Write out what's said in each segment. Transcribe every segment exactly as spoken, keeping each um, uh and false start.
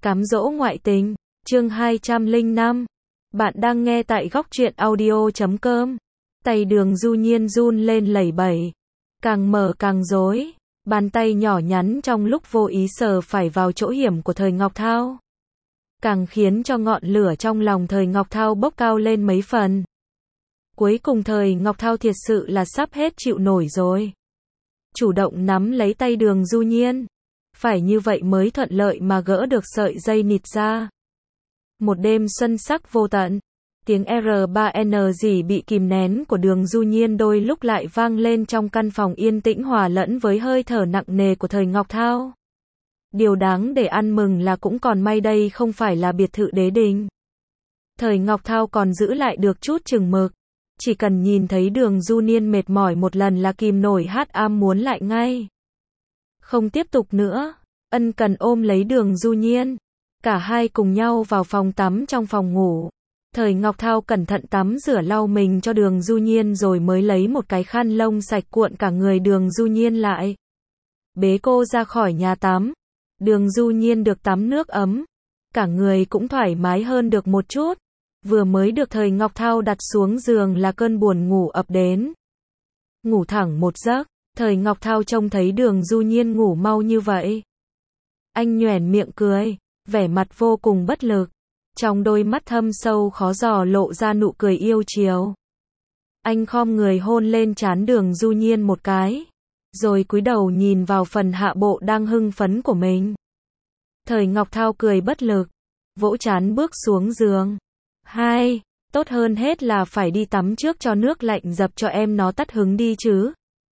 Cám dỗ ngoại tình, chương hai trăm lẻ năm. Bạn đang nghe tại góc truyện audio chấm com. Tay Đường Du Nhiên run lên lẩy bẩy, càng mở càng rối, bàn tay nhỏ nhắn trong lúc vô ý sờ phải vào chỗ hiểm của Thời Ngọc Thao, càng khiến cho ngọn lửa trong lòng Thời Ngọc Thao bốc cao lên mấy phần. Cuối cùng Thời Ngọc Thao thiệt sự là sắp hết chịu nổi rồi. Chủ động nắm lấy tay Đường Du Nhiên. Phải như vậy mới thuận lợi mà gỡ được sợi dây nịt ra. Một đêm xuân sắc vô tận, tiếng R ba N gì bị kìm nén của Đường Du Nhiên đôi lúc lại vang lên trong căn phòng yên tĩnh hòa lẫn với hơi thở nặng nề của Thời Ngọc Thao. Điều đáng để ăn mừng là cũng còn may đây không phải là biệt thự đế đình. Thời Ngọc Thao còn giữ lại được chút chừng mực. Chỉ cần nhìn thấy Đường Du Nhiên mệt mỏi một lần là kìm nổi hát am muốn lại ngay. Không tiếp tục nữa, ân cần ôm lấy Đường Du Nhiên. Cả hai cùng nhau vào phòng tắm trong phòng ngủ. Thời Ngọc Thao cẩn thận tắm rửa lau mình cho Đường Du Nhiên rồi mới lấy một cái khăn lông sạch cuộn cả người Đường Du Nhiên lại. Bế cô ra khỏi nhà tắm. Đường Du Nhiên được tắm nước ấm. Cả người cũng thoải mái hơn được một chút. Vừa mới được Thời Ngọc Thao đặt xuống giường là cơn buồn ngủ ập đến. Ngủ thẳng một giấc. Thời Ngọc Thao trông thấy Đường Du Nhiên ngủ mau như vậy. Anh nhoẻn miệng cười, vẻ mặt vô cùng bất lực. Trong đôi mắt thâm sâu khó dò lộ ra nụ cười yêu chiều. Anh khom người hôn lên trán Đường Du Nhiên một cái. Rồi cúi đầu nhìn vào phần hạ bộ đang hưng phấn của mình. Thời Ngọc Thao cười bất lực, vỗ trán bước xuống giường. Hai, tốt hơn hết là phải đi tắm trước cho nước lạnh dập cho em nó tắt hứng đi chứ.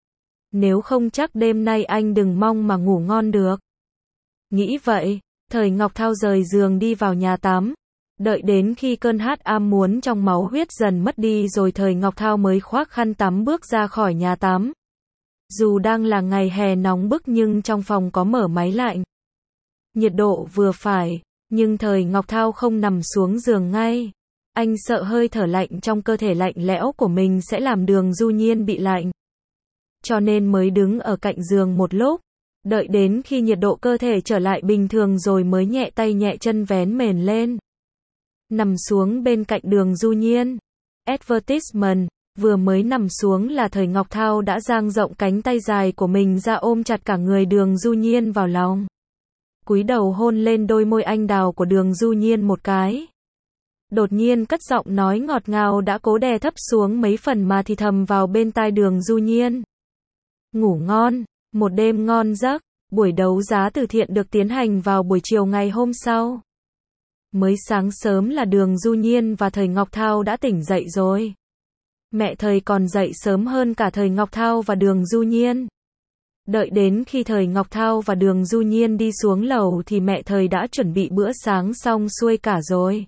Nếu không chắc đêm nay anh đừng mong mà ngủ ngon được. Nghĩ vậy, Thời Ngọc Thao rời giường đi vào nhà tắm. Đợi đến khi cơn hát am muốn trong máu huyết dần mất đi rồi Thời Ngọc Thao mới khoác khăn tắm bước ra khỏi nhà tắm. Dù đang là ngày hè nóng bức nhưng trong phòng có mở máy lạnh. Nhiệt độ vừa phải, nhưng Thời Ngọc Thao không nằm xuống giường ngay. Anh sợ hơi thở lạnh trong cơ thể lạnh lẽo của mình sẽ làm Đường Du Nhiên bị lạnh. Cho nên mới đứng ở cạnh giường một lúc, đợi đến khi nhiệt độ cơ thể trở lại bình thường rồi mới nhẹ tay nhẹ chân vén mền lên. Nằm xuống bên cạnh Đường Du Nhiên. Advertisement, vừa mới nằm xuống là Thời Ngọc Thao đã dang rộng cánh tay dài của mình ra ôm chặt cả người Đường Du Nhiên vào lòng. Cúi đầu hôn lên đôi môi anh đào của Đường Du Nhiên một cái. Đột nhiên cất giọng nói ngọt ngào đã cố đè thấp xuống mấy phần mà thì thầm vào bên tai Đường Du Nhiên. Ngủ ngon, một đêm ngon giấc. Buổi đấu giá từ thiện được tiến hành vào buổi chiều ngày hôm sau. Mới sáng sớm là Đường Du Nhiên và Thời Ngọc Thao đã tỉnh dậy rồi. Mẹ Thời còn dậy sớm hơn cả Thời Ngọc Thao và Đường Du Nhiên. Đợi đến khi Thời Ngọc Thao và Đường Du Nhiên đi xuống lầu thì mẹ Thời đã chuẩn bị bữa sáng xong xuôi cả rồi.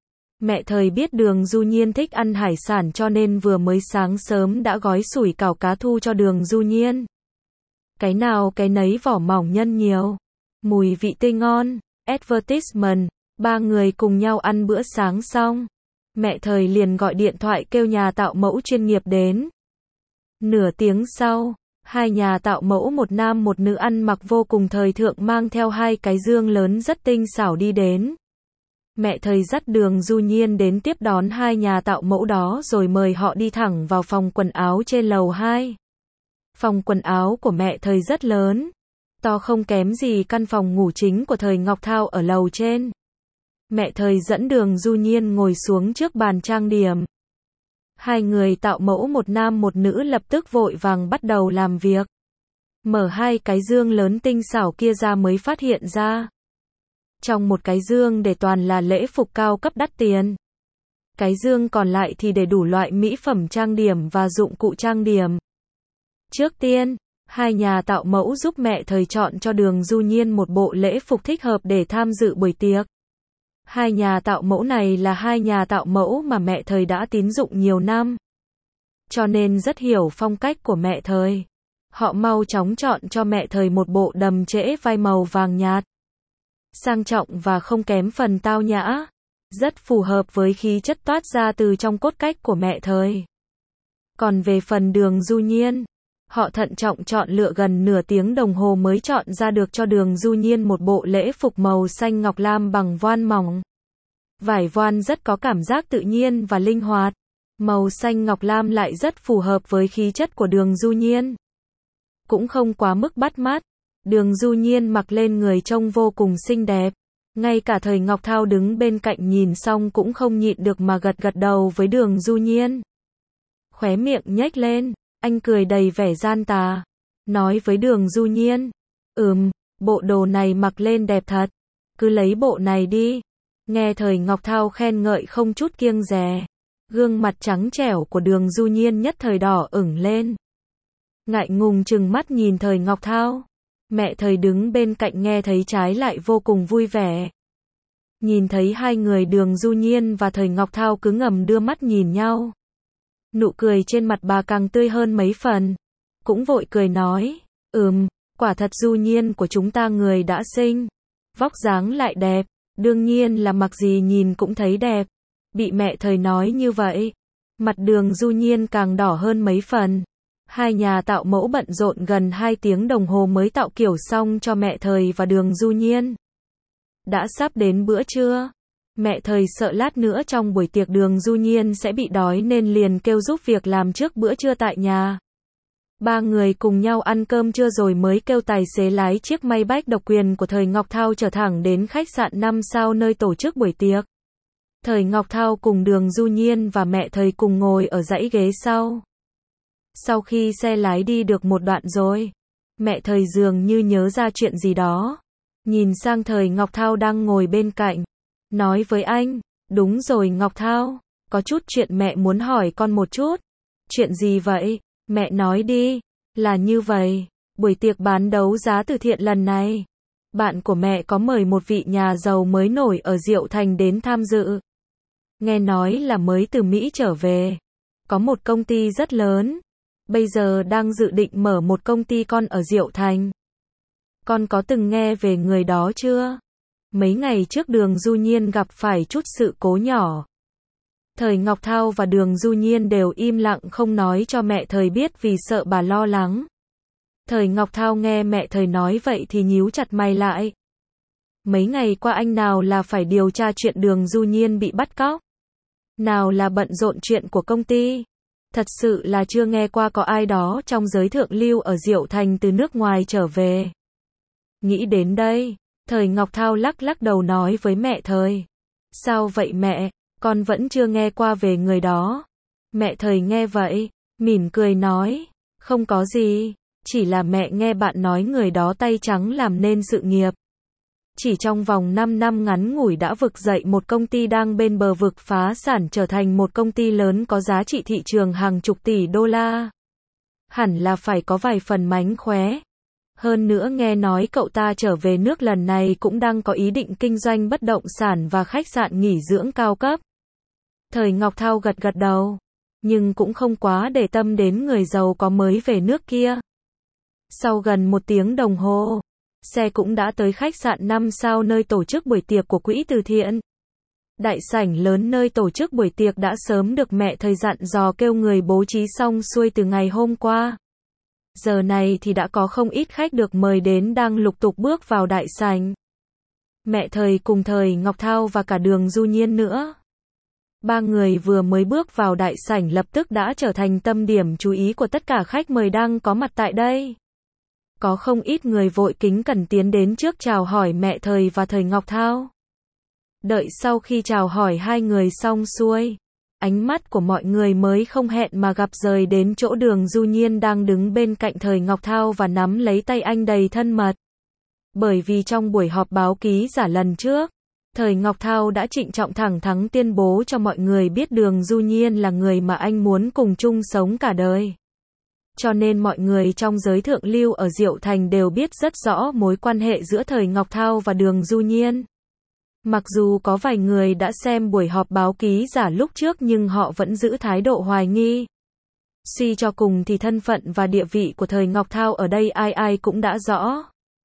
Mẹ Thời biết Đường Du Nhiên thích ăn hải sản cho nên vừa mới sáng sớm đã gói sủi cảo cá thu cho Đường Du Nhiên. Cái nào cái nấy vỏ mỏng nhân nhiều, mùi vị tươi ngon. Advertisement, ba người cùng nhau ăn bữa sáng xong. Mẹ Thời liền gọi điện thoại kêu nhà tạo mẫu chuyên nghiệp đến. Nửa tiếng sau, hai nhà tạo mẫu một nam một nữ ăn mặc vô cùng thời thượng mang theo hai cái dương lớn rất tinh xảo đi đến. Mẹ Thời dắt Đường Du Nhiên đến tiếp đón hai nhà tạo mẫu đó rồi mời họ đi thẳng vào phòng quần áo trên lầu hai. Phòng quần áo của mẹ Thời rất lớn, to không kém gì căn phòng ngủ chính của Thời Ngọc Thao ở lầu trên. Mẹ Thời dẫn Đường Du Nhiên ngồi xuống trước bàn trang điểm. Hai người tạo mẫu một nam một nữ lập tức vội vàng bắt đầu làm việc. Mở hai cái dương lớn tinh xảo kia ra mới phát hiện ra. Trong một cái dương để toàn là lễ phục cao cấp đắt tiền. Cái dương còn lại thì để đủ loại mỹ phẩm trang điểm và dụng cụ trang điểm. Trước tiên, hai nhà tạo mẫu giúp mẹ Thời chọn cho Đường Du Nhiên một bộ lễ phục thích hợp để tham dự buổi tiệc. Hai nhà tạo mẫu này là hai nhà tạo mẫu mà mẹ Thời đã tín dụng nhiều năm. Cho nên rất hiểu phong cách của mẹ Thời. Họ mau chóng chọn cho mẹ Thời một bộ đầm trễ vai màu vàng nhạt. Sang trọng và không kém phần tao nhã. Rất phù hợp với khí chất toát ra từ trong cốt cách của mẹ Thời. Còn về phần Đường Du Nhiên, Họ thận trọng chọn lựa gần nửa tiếng đồng hồ mới chọn ra được cho Đường Du Nhiên một bộ lễ phục màu xanh ngọc lam bằng voan mỏng. Vải voan rất có cảm giác tự nhiên và linh hoạt. Màu xanh ngọc lam lại rất phù hợp với khí chất của Đường Du Nhiên. Cũng không quá mức bắt mắt. Đường Du Nhiên mặc lên người trông vô cùng xinh đẹp. Ngay cả Thời Ngọc Thao đứng bên cạnh nhìn xong cũng không nhịn được mà gật gật đầu với Đường Du Nhiên. Khóe miệng nhếch lên, anh cười đầy vẻ gian tà. Nói với Đường Du Nhiên. Ừm, bộ đồ này mặc lên đẹp thật. Cứ lấy bộ này đi. Nghe Thời Ngọc Thao khen ngợi không chút kiêng dè. Gương mặt trắng trẻo của Đường Du Nhiên nhất thời đỏ ửng lên. Ngại ngùng trừng mắt nhìn Thời Ngọc Thao. Mẹ Thời đứng bên cạnh nghe thấy trái lại vô cùng vui vẻ. Nhìn thấy hai người Đường Du Nhiên và Thời Ngọc Thao cứ ngầm đưa mắt nhìn nhau. Nụ cười trên mặt bà càng tươi hơn mấy phần. Cũng vội cười nói, ừm, quả thật Du Nhiên của chúng ta người đã xinh. Vóc dáng lại đẹp, đương nhiên là mặc gì nhìn cũng thấy đẹp. Bị mẹ Thời nói như vậy, mặt Đường Du Nhiên càng đỏ hơn mấy phần. Hai nhà tạo mẫu bận rộn gần hai tiếng đồng hồ mới tạo kiểu xong cho mẹ Thời và Đường Du Nhiên. Đã sắp đến bữa trưa. Mẹ Thời sợ lát nữa trong buổi tiệc Đường Du Nhiên sẽ bị đói nên liền kêu giúp việc làm trước bữa trưa tại nhà. Ba người cùng nhau ăn cơm trưa rồi mới kêu tài xế lái chiếc Maybach độc quyền của Thời Ngọc Thao chở thẳng đến khách sạn năm sao nơi tổ chức buổi tiệc. Thời Ngọc Thao cùng Đường Du Nhiên và mẹ Thời cùng ngồi ở dãy ghế sau. Sau khi xe lái đi được một đoạn rồi, mẹ Thời dường như nhớ ra chuyện gì đó. Nhìn sang Thời Ngọc Thao đang ngồi bên cạnh. Nói với anh, đúng rồi Ngọc Thao, có chút chuyện mẹ muốn hỏi con một chút. Chuyện gì vậy? Mẹ nói đi. Là như vậy, buổi tiệc bán đấu giá từ thiện lần này, bạn của mẹ có mời một vị nhà giàu mới nổi ở Diệu Thành đến tham dự. Nghe nói là mới từ Mỹ trở về. Có một công ty rất lớn. Bây giờ đang dự định mở một công ty con ở Diệu Thành. Con có từng nghe về người đó chưa? Mấy ngày trước Đường Du Nhiên gặp phải chút sự cố nhỏ. Thời Ngọc Thao và Đường Du Nhiên đều im lặng không nói cho mẹ Thời biết vì sợ bà lo lắng. Thời Ngọc Thao nghe mẹ Thời nói vậy thì nhíu chặt mày lại. Mấy ngày qua anh nào là phải điều tra chuyện Đường Du Nhiên bị bắt cóc, nào là bận rộn chuyện của công ty. Thật sự là chưa nghe qua có ai đó trong giới thượng lưu ở Diệu Thành từ nước ngoài trở về. Nghĩ đến đây, Thời Ngọc Thao lắc lắc đầu nói với mẹ Thời. Sao vậy mẹ, con vẫn chưa nghe qua về người đó. Mẹ Thời nghe vậy, mỉm cười nói, không có gì, chỉ là mẹ nghe bạn nói người đó tay trắng làm nên sự nghiệp. Chỉ trong vòng năm năm ngắn ngủi đã vực dậy một công ty đang bên bờ vực phá sản trở thành một công ty lớn có giá trị thị trường hàng chục tỷ đô la. Hẳn là phải có vài phần mánh khóe. Hơn nữa nghe nói cậu ta trở về nước lần này cũng đang có ý định kinh doanh bất động sản và khách sạn nghỉ dưỡng cao cấp. Thời Ngọc Thao gật gật đầu, nhưng cũng không quá để tâm đến người giàu có mới về nước kia. Sau gần một tiếng đồng hồ, xe cũng đã tới khách sạn năm sao nơi tổ chức buổi tiệc của quỹ từ thiện. Đại sảnh lớn nơi tổ chức buổi tiệc đã sớm được mẹ Thời dặn dò kêu người bố trí xong xuôi từ ngày hôm qua. Giờ này thì đã có không ít khách được mời đến đang lục tục bước vào đại sảnh. Mẹ Thời cùng Thời Ngọc Thao và cả Đường Du Nhiên nữa. Ba người vừa mới bước vào đại sảnh lập tức đã trở thành tâm điểm chú ý của tất cả khách mời đang có mặt tại đây. Có không ít người vội kính cẩn tiến đến trước chào hỏi mẹ Thời và Thời Ngọc Thao. Đợi sau khi chào hỏi hai người xong xuôi, ánh mắt của mọi người mới không hẹn mà gặp rời đến chỗ Đường Du Nhiên đang đứng bên cạnh Thời Ngọc Thao và nắm lấy tay anh đầy thân mật. Bởi vì trong buổi họp báo ký giả lần trước, Thời Ngọc Thao đã trịnh trọng thẳng thắn tuyên bố cho mọi người biết Đường Du Nhiên là người mà anh muốn cùng chung sống cả đời. Cho nên mọi người trong giới thượng lưu ở Diệu Thành đều biết rất rõ mối quan hệ giữa Thời Ngọc Thao và Đường Du Nhiên. Mặc dù có vài người đã xem buổi họp báo ký giả lúc trước nhưng họ vẫn giữ thái độ hoài nghi. Suy cho cùng thì thân phận và địa vị của Thời Ngọc Thao ở đây ai ai cũng đã rõ.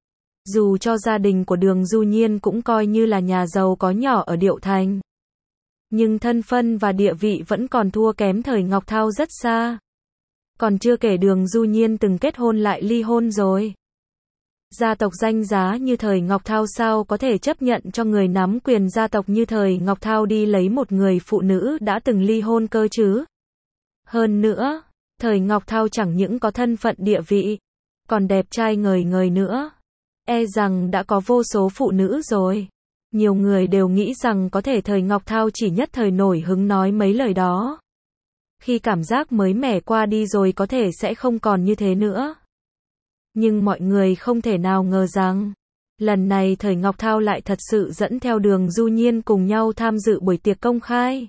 Dù cho gia đình của Đường Du Nhiên cũng coi như là nhà giàu có nhỏ ở Diệu Thành, nhưng thân phận và địa vị vẫn còn thua kém Thời Ngọc Thao rất xa. Còn chưa kể Đường Du Nhiên từng kết hôn lại ly hôn rồi. Gia tộc danh giá như thời Ngọc Thao sao có thể chấp nhận cho người nắm quyền gia tộc như thời Ngọc Thao đi lấy một người phụ nữ đã từng ly hôn cơ chứ? Hơn nữa, thời Ngọc Thao chẳng những có thân phận địa vị, còn đẹp trai ngời ngời nữa. E rằng đã có vô số phụ nữ rồi. Nhiều người đều nghĩ rằng có thể thời Ngọc Thao chỉ nhất thời nổi hứng nói mấy lời đó. Khi cảm giác mới mẻ qua đi rồi có thể sẽ không còn như thế nữa. Nhưng mọi người không thể nào ngờ rằng, lần này thời Ngọc Thao lại thật sự dẫn theo Đường Du Nhiên cùng nhau tham dự buổi tiệc công khai.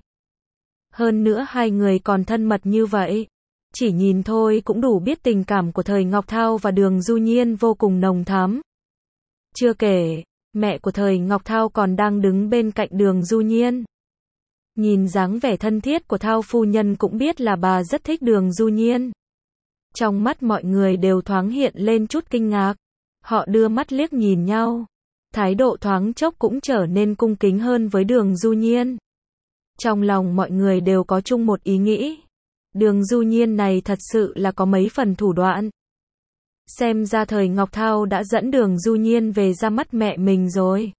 Hơn nữa hai người còn thân mật như vậy. Chỉ nhìn thôi cũng đủ biết tình cảm của thời Ngọc Thao và Đường Du Nhiên vô cùng nồng thắm. Chưa kể, mẹ của thời Ngọc Thao còn đang đứng bên cạnh Đường Du Nhiên. Nhìn dáng vẻ thân thiết của Thao phu nhân cũng biết là bà rất thích Đường Du Nhiên. Trong mắt mọi người đều thoáng hiện lên chút kinh ngạc. Họ đưa mắt liếc nhìn nhau. Thái độ thoáng chốc cũng trở nên cung kính hơn với Đường Du Nhiên. Trong lòng mọi người đều có chung một ý nghĩ. Đường Du Nhiên này thật sự là có mấy phần thủ đoạn. Xem ra thời Ngọc Thao đã dẫn Đường Du Nhiên về ra mắt mẹ mình rồi.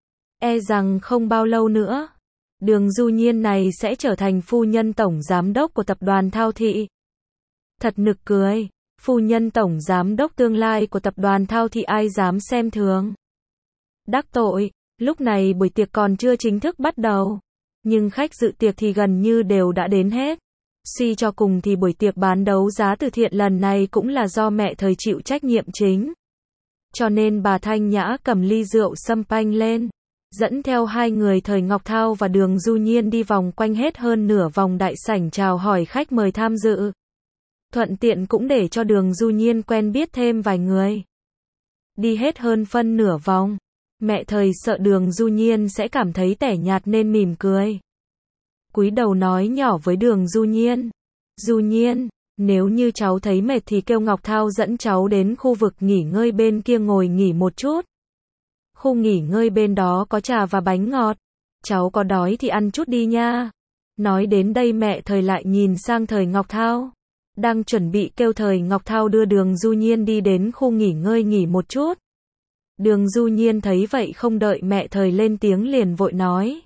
E rằng không bao lâu nữa, Đường Du Nhiên này sẽ trở thành phu nhân tổng giám đốc của tập đoàn Thao Thị. Thật nực cười, phu nhân tổng giám đốc tương lai của tập đoàn Thao Thị ai dám xem thường. Đắc tội, lúc này buổi tiệc còn chưa chính thức bắt đầu, nhưng khách dự tiệc thì gần như đều đã đến hết. Suy cho cùng thì buổi tiệc bán đấu giá từ thiện lần này cũng là do mẹ thời chịu trách nhiệm chính. Cho nên bà Thanh Nhã cầm ly rượu champagne lên, dẫn theo hai người thời Ngọc Thao và Đường Du Nhiên đi vòng quanh hết hơn nửa vòng đại sảnh chào hỏi khách mời tham dự. Thuận tiện cũng để cho Đường Du Nhiên quen biết thêm vài người. Đi hết hơn phân nửa vòng, mẹ thời sợ Đường Du Nhiên sẽ cảm thấy tẻ nhạt nên mỉm cười. Cúi đầu nói nhỏ với Đường Du Nhiên. Du Nhiên, nếu như cháu thấy mệt thì kêu Ngọc Thao dẫn cháu đến khu vực nghỉ ngơi bên kia ngồi nghỉ một chút. Khu nghỉ ngơi bên đó có trà và bánh ngọt. Cháu có đói thì ăn chút đi nha. Nói đến đây mẹ thời lại nhìn sang thời Ngọc Thao. Đang chuẩn bị kêu thời Ngọc Thao đưa Đường Du Nhiên đi đến khu nghỉ ngơi nghỉ một chút. Đường Du Nhiên thấy vậy không đợi mẹ thời lên tiếng liền vội nói.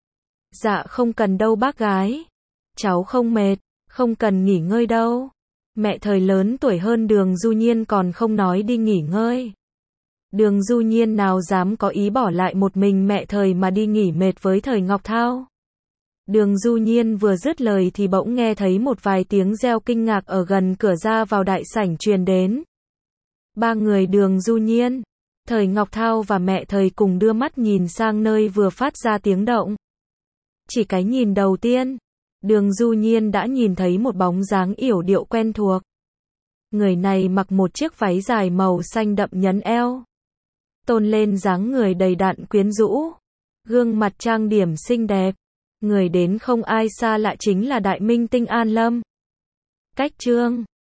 Dạ không cần đâu bác gái. Cháu không mệt, không cần nghỉ ngơi đâu. Mẹ thời lớn tuổi hơn Đường Du Nhiên còn không nói đi nghỉ ngơi. Đường Du Nhiên nào dám có ý bỏ lại một mình mẹ thời mà đi nghỉ mệt với thời Ngọc Thao. Đường Du Nhiên vừa dứt lời thì bỗng nghe thấy một vài tiếng reo kinh ngạc ở gần cửa ra vào đại sảnh truyền đến. Ba người Đường Du Nhiên, thời Ngọc Thao và mẹ thời cùng đưa mắt nhìn sang nơi vừa phát ra tiếng động. Chỉ cái nhìn đầu tiên, Đường Du Nhiên đã nhìn thấy một bóng dáng yểu điệu quen thuộc. Người này mặc một chiếc váy dài màu xanh đậm nhấn eo, tôn lên dáng người đầy đặn quyến rũ, gương mặt trang điểm xinh đẹp. Người đến không ai xa lạ chính là đại minh tinh An Lâm. Cách chương